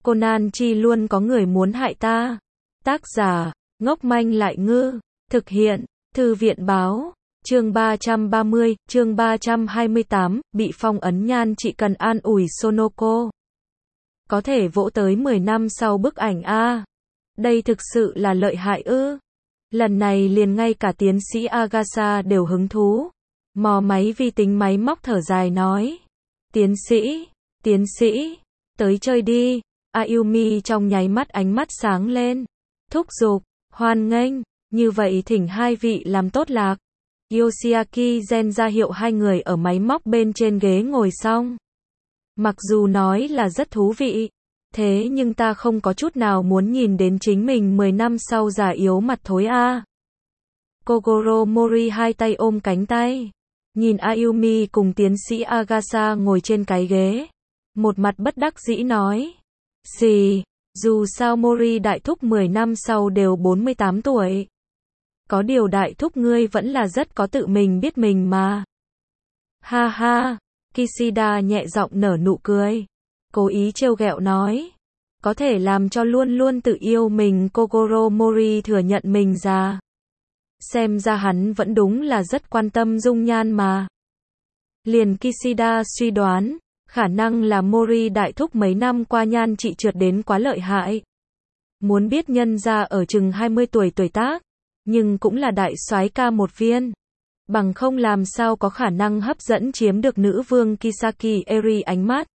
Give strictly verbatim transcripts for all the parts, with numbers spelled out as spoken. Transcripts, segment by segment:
Conan chi luôn có người muốn hại ta. Tác giả, ngốc manh lại ngư. Thực hiện, Thư viện báo. Chương ba trăm ba mươi, chương ba trăm hai mươi tám, bị phong ấn nhan chị cần an ủi Sonoko. Có thể vỗ tới mười năm sau bức ảnh a. Đây thực sự là lợi hại ư. Lần này liền ngay cả tiến sĩ Agasha đều hứng thú. Mò máy vi tính máy móc thở dài nói. Tiến sĩ, tiến sĩ, tới chơi đi. Ayumi trong nháy mắt ánh mắt sáng lên. Thúc giục, hoan nghênh, như vậy thỉnh hai vị làm tốt lạc. Yoshiaki Gen ra hiệu hai người ở máy móc bên trên ghế ngồi xong. Mặc dù nói là rất thú vị, thế nhưng ta không có chút nào muốn nhìn đến chính mình mười năm sau già yếu mặt thối a. Kogoro Mori hai tay ôm cánh tay, nhìn Ayumi cùng tiến sĩ Agasha ngồi trên cái ghế, một mặt bất đắc dĩ nói. Gì, dù sao Mori đại thúc mười năm sau đều bốn mươi tám tuổi. Có điều đại thúc ngươi vẫn là rất có tự mình biết mình mà. Ha ha, Kishida nhẹ giọng nở nụ cười, cố ý trêu ghẹo nói. Có thể làm cho luôn luôn tự yêu mình Kogoro Mori thừa nhận mình già. Xem ra hắn vẫn đúng là rất quan tâm dung nhan mà. Liền Kishida suy đoán, khả năng là Mori đại thúc mấy năm qua nhan trị trượt đến quá lợi hại. Muốn biết nhân ra ở chừng hai mươi tuổi tuổi tác, nhưng cũng là đại soái ca một viên. Bằng không làm sao có khả năng hấp dẫn chiếm được nữ vương Kisaki Eri ánh mắt.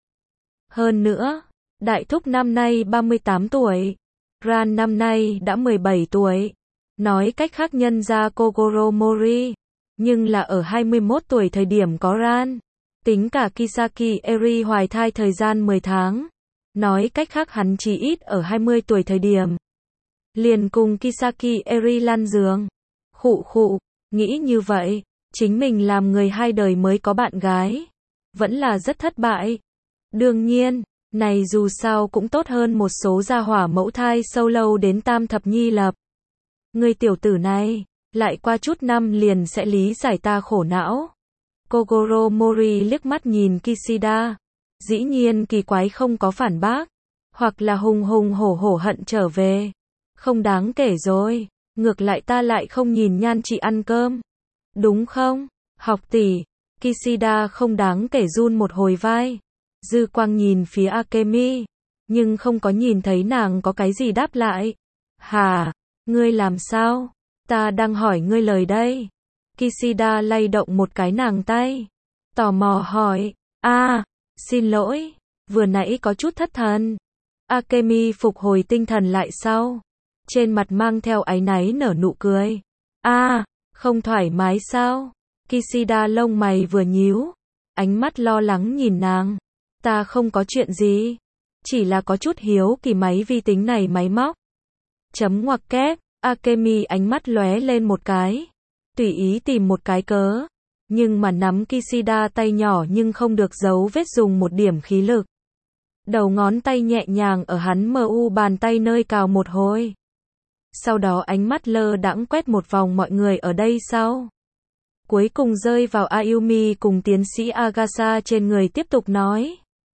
Hơn nữa, đại thúc năm nay ba mươi tám tuổi, Ran năm nay đã mười bảy tuổi. Nói cách khác nhân ra Kogoro Mori, nhưng là ở hai mươi mốt tuổi thời điểm có Ran. Tính cả Kisaki Eri hoài thai thời gian mười tháng. Nói cách khác hắn chỉ ít ở hai mươi tuổi thời điểm. Liền cùng Kisaki Eri lăn giường. Khụ khụ, nghĩ như vậy, chính mình làm người hai đời mới có bạn gái. Vẫn là rất thất bại. Đương nhiên, này dù sao cũng tốt hơn một số gia hỏa mẫu thai sâu lâu đến tam thập nhi lập. Người tiểu tử này, lại qua chút năm liền sẽ lý giải ta khổ não. Kogoro Mori liếc mắt nhìn Kishida. Dĩ nhiên kỳ quái không có phản bác. Hoặc là hùng hùng hổ hổ hận trở về. Không đáng kể rồi. Ngược lại ta lại không nhìn nhan chị ăn cơm. Đúng không? Học tỷ. Kishida không đáng kể run một hồi vai. Dư quang nhìn phía Akemi. Nhưng không có nhìn thấy nàng có cái gì đáp lại. Hả? Ngươi làm sao? Ta đang hỏi ngươi lời đây. Kishida lay động một cái nàng tay. Tò mò hỏi. À, xin lỗi. Vừa nãy có chút thất thần. Akemi phục hồi tinh thần lại sau. Trên mặt mang theo áy náy nở nụ cười. À, không thoải mái sao? Kishida lông mày vừa nhíu. Ánh mắt lo lắng nhìn nàng. Ta không có chuyện gì. Chỉ là có chút hiếu kỳ máy vi tính này máy móc. Chấm ngoặc kép. Akemi ánh mắt lóe lên một cái. Tùy ý tìm một cái cớ. Nhưng mà nắm Kishida tay nhỏ nhưng không được giấu vết dùng một điểm khí lực. Đầu ngón tay nhẹ nhàng ở hắn mờ u bàn tay nơi cào một hồi. Sau đó ánh mắt lơ đãng quét một vòng mọi người ở đây sau. Cuối cùng rơi vào Ayumi cùng tiến sĩ Agasha trên người tiếp tục nói.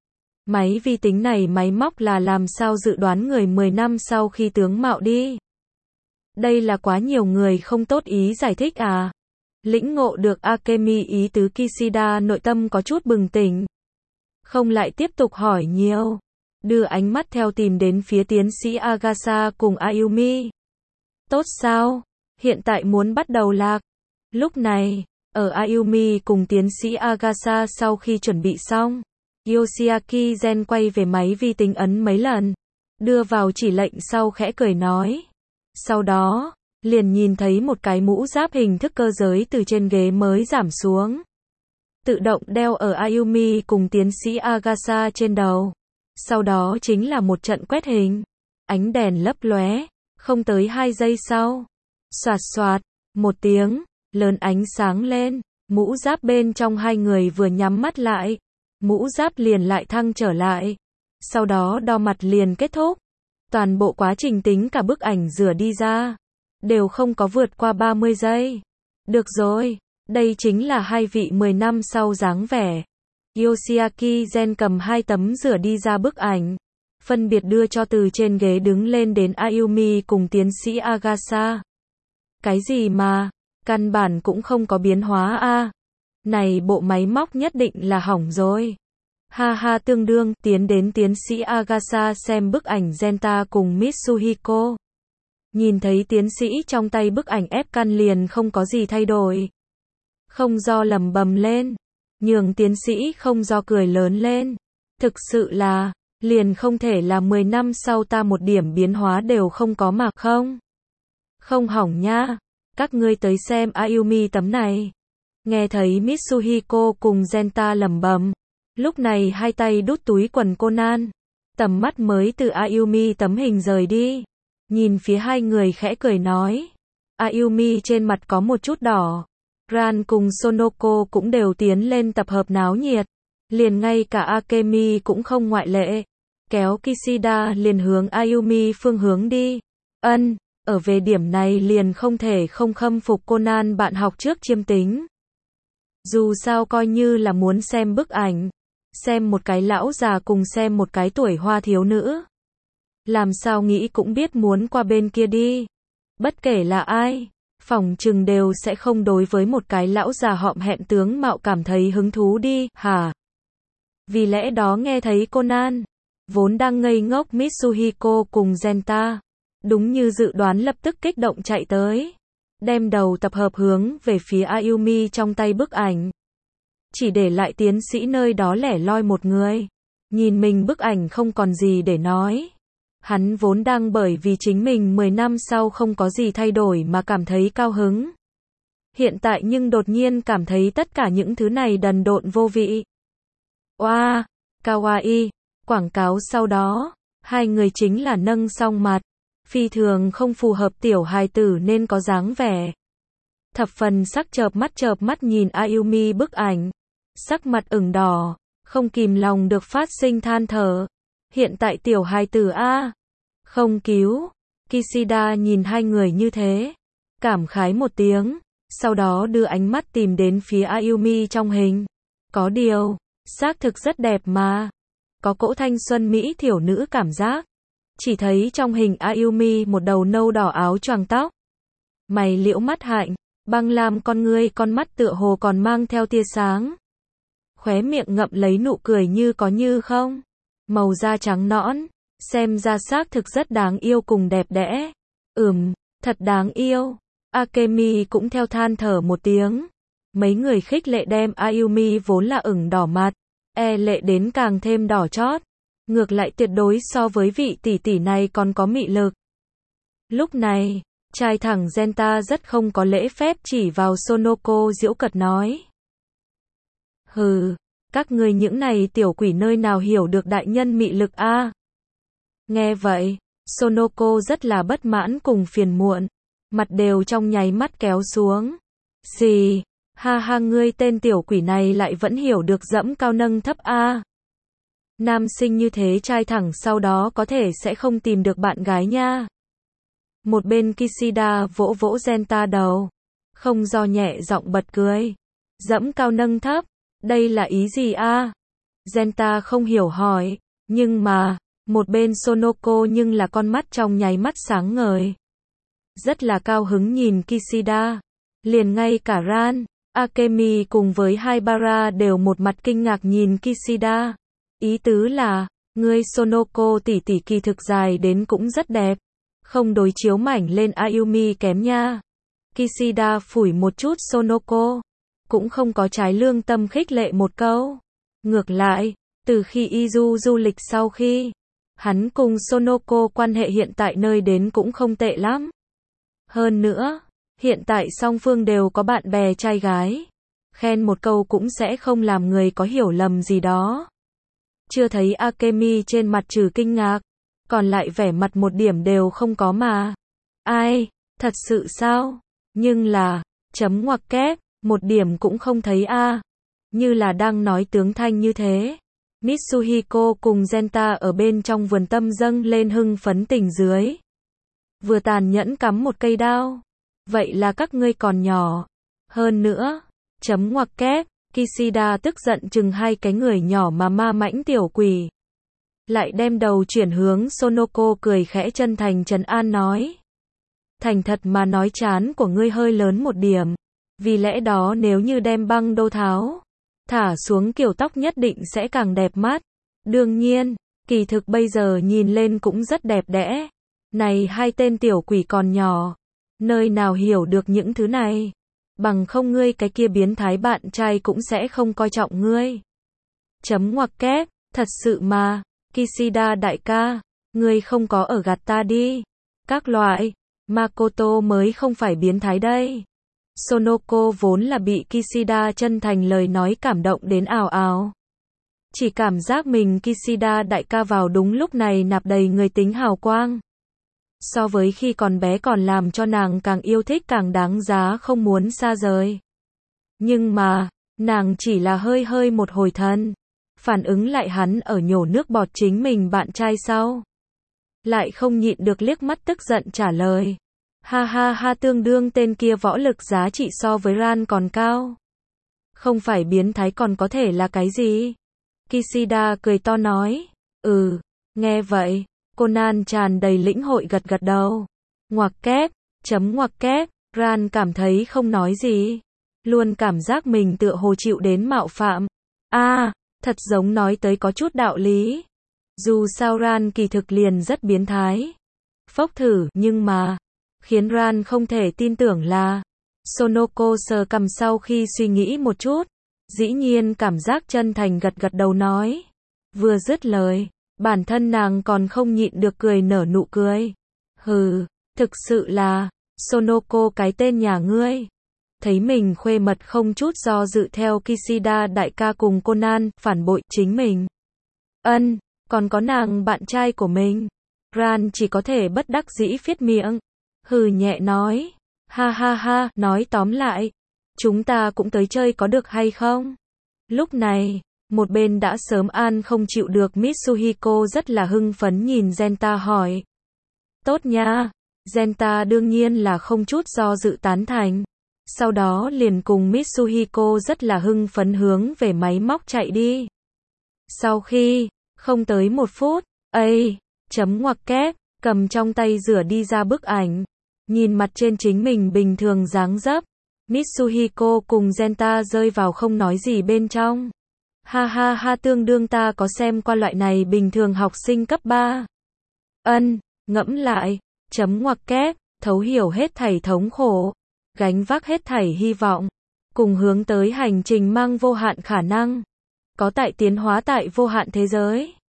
Máy vi tính này máy móc là làm sao dự đoán người mười năm sau khi tướng mạo đi. Đây là quá nhiều người không tốt ý giải thích à. Lĩnh ngộ được Akemi ý tứ Kishida nội tâm có chút bừng tỉnh. Không lại tiếp tục hỏi nhiều. Đưa ánh mắt theo tìm đến phía tiến sĩ Agasha cùng Ayumi. Tốt sao? Hiện tại muốn bắt đầu lạc. Lúc này, ở Ayumi cùng tiến sĩ Agasha sau khi chuẩn bị xong, Yoshiaki Gen quay về máy vi tính ấn mấy lần. Đưa vào chỉ lệnh sau khẽ cười nói. Sau đó, liền nhìn thấy một cái mũ giáp hình thức cơ giới từ trên ghế mới giảm xuống. Tự động đeo ở Ayumi cùng tiến sĩ Agasha trên đầu. Sau đó chính là một trận quét hình. Ánh đèn lấp lóe. Không tới hai giây sau. Xoạt xoạt. Một tiếng. Lớn ánh sáng lên. Mũ giáp bên trong hai người vừa nhắm mắt lại. Mũ giáp liền lại thăng trở lại. Sau đó đo mặt liền kết thúc. Toàn bộ quá trình tính cả bức ảnh rửa đi ra. Đều không có vượt qua ba mươi giây. Được rồi. Đây chính là hai vị mười năm sau dáng vẻ. Yoshiaki Gen cầm hai tấm rửa đi ra bức ảnh. phân biệt đưa cho từ trên ghế đứng lên đến Ayumi cùng tiến sĩ Agasa. Cái gì mà, căn bản cũng không có biến hóa a. Này bộ máy móc nhất định là hỏng rồi. Ha ha tương đương, tiến đến tiến sĩ Agasa xem bức ảnh Genta cùng Mitsuhiko. Nhìn thấy tiến sĩ trong tay bức ảnh ép căn liền không có gì thay đổi. Không do lầm bầm lên, nhường tiến sĩ không do cười lớn lên. Thực sự là, liền không thể là mười năm sau ta một điểm biến hóa đều không có mà không. Không hỏng nha, các ngươi tới xem Ayumi tấm này. Nghe thấy Mitsuhiko cùng Genta lẩm bẩm. Lúc này hai tay đút túi quần Conan. Tầm mắt mới từ Ayumi tấm hình rời đi. Nhìn phía hai người khẽ cười nói. Ayumi trên mặt có một chút đỏ. Ran cùng Sonoko cũng đều tiến lên tập hợp náo nhiệt. Liền ngay cả Akemi cũng không ngoại lệ. Kéo Kishida liền hướng Ayumi phương hướng đi. Ân, ở về điểm này liền không thể không khâm phục Conan bạn học trước chiêm tính. Dù sao coi như là muốn xem bức ảnh. Xem một cái lão già cùng xem một cái tuổi hoa thiếu nữ. Làm sao nghĩ cũng biết muốn qua bên kia đi. Bất kể là ai, phỏng chừng đều sẽ không đối với một cái lão già họm hẹm tướng mạo cảm thấy hứng thú đi, hả? Vì lẽ đó nghe thấy Conan, vốn đang ngây ngốc Mitsuhiko cùng Genta, đúng như dự đoán lập tức kích động chạy tới. Đem đầu tập hợp hướng về phía Ayumi trong tay bức ảnh. Chỉ để lại tiến sĩ nơi đó lẻ loi một người. Nhìn mình bức ảnh không còn gì để nói. Hắn vốn đang bởi vì chính mình mười năm sau không có gì thay đổi mà cảm thấy cao hứng. Hiện tại nhưng đột nhiên cảm thấy tất cả những thứ này đần độn vô vị. Oa, wow, kawaii, quảng cáo sau đó, hai người chính là nâng song mặt. Phi thường không phù hợp tiểu hài tử nên có dáng vẻ. Thập phần sắc chợp mắt chợp mắt nhìn Ayumi bức ảnh. Sắc mặt ửng đỏ, không kìm lòng được phát sinh than thở. Hiện tại tiểu hài tử a, không cứu. Kishida nhìn hai người như thế, cảm khái một tiếng, sau đó đưa ánh mắt tìm đến phía Ayumi trong hình. Có điều, xác thực rất đẹp mà. Có cỗ thanh xuân mỹ thiểu nữ cảm giác. Chỉ thấy trong hình Ayumi một đầu nâu đỏ áo choàng tóc. Mày liễu mắt hạnh, băng lam con ngươi con mắt tựa hồ còn mang theo tia sáng. Khóe miệng ngậm lấy nụ cười như có như không. Màu da trắng nõn, xem ra xác thực rất đáng yêu cùng đẹp đẽ. Ừm, thật đáng yêu. Akemi cũng theo than thở một tiếng. Mấy người khích lệ đem Ayumi vốn là ửng đỏ mặt, e lệ đến càng thêm đỏ chót. Ngược lại tuyệt đối so với vị tỷ tỷ này còn có mị lực. Lúc này, trai thẳng Genta rất không có lễ phép chỉ vào Sonoko giễu cợt nói. Hừ, các ngươi những này tiểu quỷ nơi nào hiểu được đại nhân mị lực a? À? Nghe vậy, Sonoko rất là bất mãn cùng phiền muộn, mặt đều trong nháy mắt kéo xuống. Xì, ha ha ngươi tên tiểu quỷ này lại vẫn hiểu được dẫm cao nâng thấp a. À? Nam sinh như thế trai thẳng sau đó có thể sẽ không tìm được bạn gái nha. Một bên Kishida vỗ vỗ Genta đầu, không do nhẹ giọng bật cười. Dẫm cao nâng thấp, đây là ý gì a? À? Genta không hiểu hỏi, nhưng mà, một bên Sonoko nhưng là con mắt trong nháy mắt sáng ngời. Rất là cao hứng nhìn Kishida, liền ngay cả Ran, Akemi cùng với Haibara đều một mặt kinh ngạc nhìn Kishida. Ý tứ là, ngươi Sonoko tỷ tỷ kỳ thực dài đến cũng rất đẹp, không đối chiếu mảnh lên Ayumi kém nha. Kishida phủi một chút Sonoko, cũng không có trái lương tâm khích lệ một câu. Ngược lại, từ khi Izu du lịch sau khi, hắn cùng Sonoko quan hệ hiện tại nơi đến cũng không tệ lắm. Hơn nữa, hiện tại song phương đều có bạn bè trai gái. Khen một câu cũng sẽ không làm người có hiểu lầm gì đó. Chưa thấy Akemi trên mặt trừ kinh ngạc, còn lại vẻ mặt một điểm đều không có mà. Ai, thật sự sao? Nhưng là, chấm ngoặc kép, một điểm cũng không thấy a. À. Như là đang nói tướng thanh như thế. Mitsuhiko cùng Genta ở bên trong vườn tâm dâng lên hưng phấn tình dưới. Vừa tàn nhẫn cắm một cây đao. Vậy là các ngươi còn nhỏ. Hơn nữa, chấm ngoặc kép. Kishida tức giận chừng hai cái người nhỏ mà ma mãnh tiểu quỷ. lại đem đầu chuyển hướng Sonoko cười khẽ chân thành trấn an nói. Thành thật mà nói trán của ngươi hơi lớn một điểm. Vì lẽ đó nếu như đem băng đô tháo, thả xuống kiểu tóc nhất định sẽ càng đẹp mắt. Đương nhiên, kỳ thực bây giờ nhìn lên cũng rất đẹp đẽ. Này hai tên tiểu quỷ còn nhỏ, nơi nào hiểu được những thứ này. Bằng không ngươi cái kia biến thái bạn trai cũng sẽ không coi trọng ngươi. Chấm ngoặc kép, thật sự mà, Kishida đại ca, ngươi không có ở gạt ta đi. Các loại, Makoto mới không phải biến thái đây. Sonoko vốn là bị Kishida chân thành lời nói cảm động đến ào ào. Chỉ cảm giác mình Kishida đại ca vào đúng lúc này nạp đầy người tính hào quang. So với khi còn bé còn làm cho nàng càng yêu thích càng đáng giá không muốn xa rời. Nhưng mà, nàng chỉ là hơi hơi một hồi thân. Phản ứng lại hắn ở nhổ nước bọt chính mình bạn trai sau. Lại không nhịn được liếc mắt tức giận trả lời. Ha ha ha tương đương tên kia võ lực giá trị so với Ran còn cao. Không phải biến thái còn có thể là cái gì? Kishida cười to nói. Ừ, nghe vậy, Conan tràn đầy lĩnh hội gật gật đầu. Ngoặc kép, chấm ngoặc kép, Ran cảm thấy không nói gì. Luôn cảm giác mình tựa hồ chịu đến mạo phạm. A, à, thật giống nói tới có chút đạo lý. Dù sao Ran kỳ thực liền rất biến thái. Phốc thử, nhưng mà, khiến Ran không thể tin tưởng là, Sonoko sờ cằm sau khi suy nghĩ một chút, dĩ nhiên cảm giác chân thành gật gật đầu nói. Vừa dứt lời, bản thân nàng còn không nhịn được cười nở nụ cười. Hừ, thực sự là, Sonoko cái tên nhà ngươi. Thấy mình khuê mật không chút do dự theo Kishida đại ca cùng Conan, phản bội chính mình. Ân, còn có nàng bạn trai của mình. Ran chỉ có thể bất đắc dĩ phiết miệng. Hừ nhẹ nói. Ha ha ha, nói tóm lại. Chúng ta cũng tới chơi có được hay không? Lúc này, một bên đã sớm an không chịu được Mitsuhiko rất là hưng phấn nhìn Genta hỏi. Tốt nha. Genta đương nhiên là không chút do dự tán thành. Sau đó liền cùng Mitsuhiko rất là hưng phấn hướng về máy móc chạy đi. Sau khi, không tới một phút, ấy, chấm ngoặc kép, cầm trong tay rửa đi ra bức ảnh. Nhìn mặt trên chính mình bình thường dáng dấp. Mitsuhiko cùng Genta rơi vào không nói gì bên trong. Ha ha ha tương đương ta có xem qua loại này bình thường học sinh cấp ba. Ân, ngẫm lại, chấm ngoặc kép, thấu hiểu hết thảy thống khổ. Gánh vác hết thảy hy vọng. Cùng hướng tới hành trình mang vô hạn khả năng. Có tại tiến hóa tại vô hạn thế giới.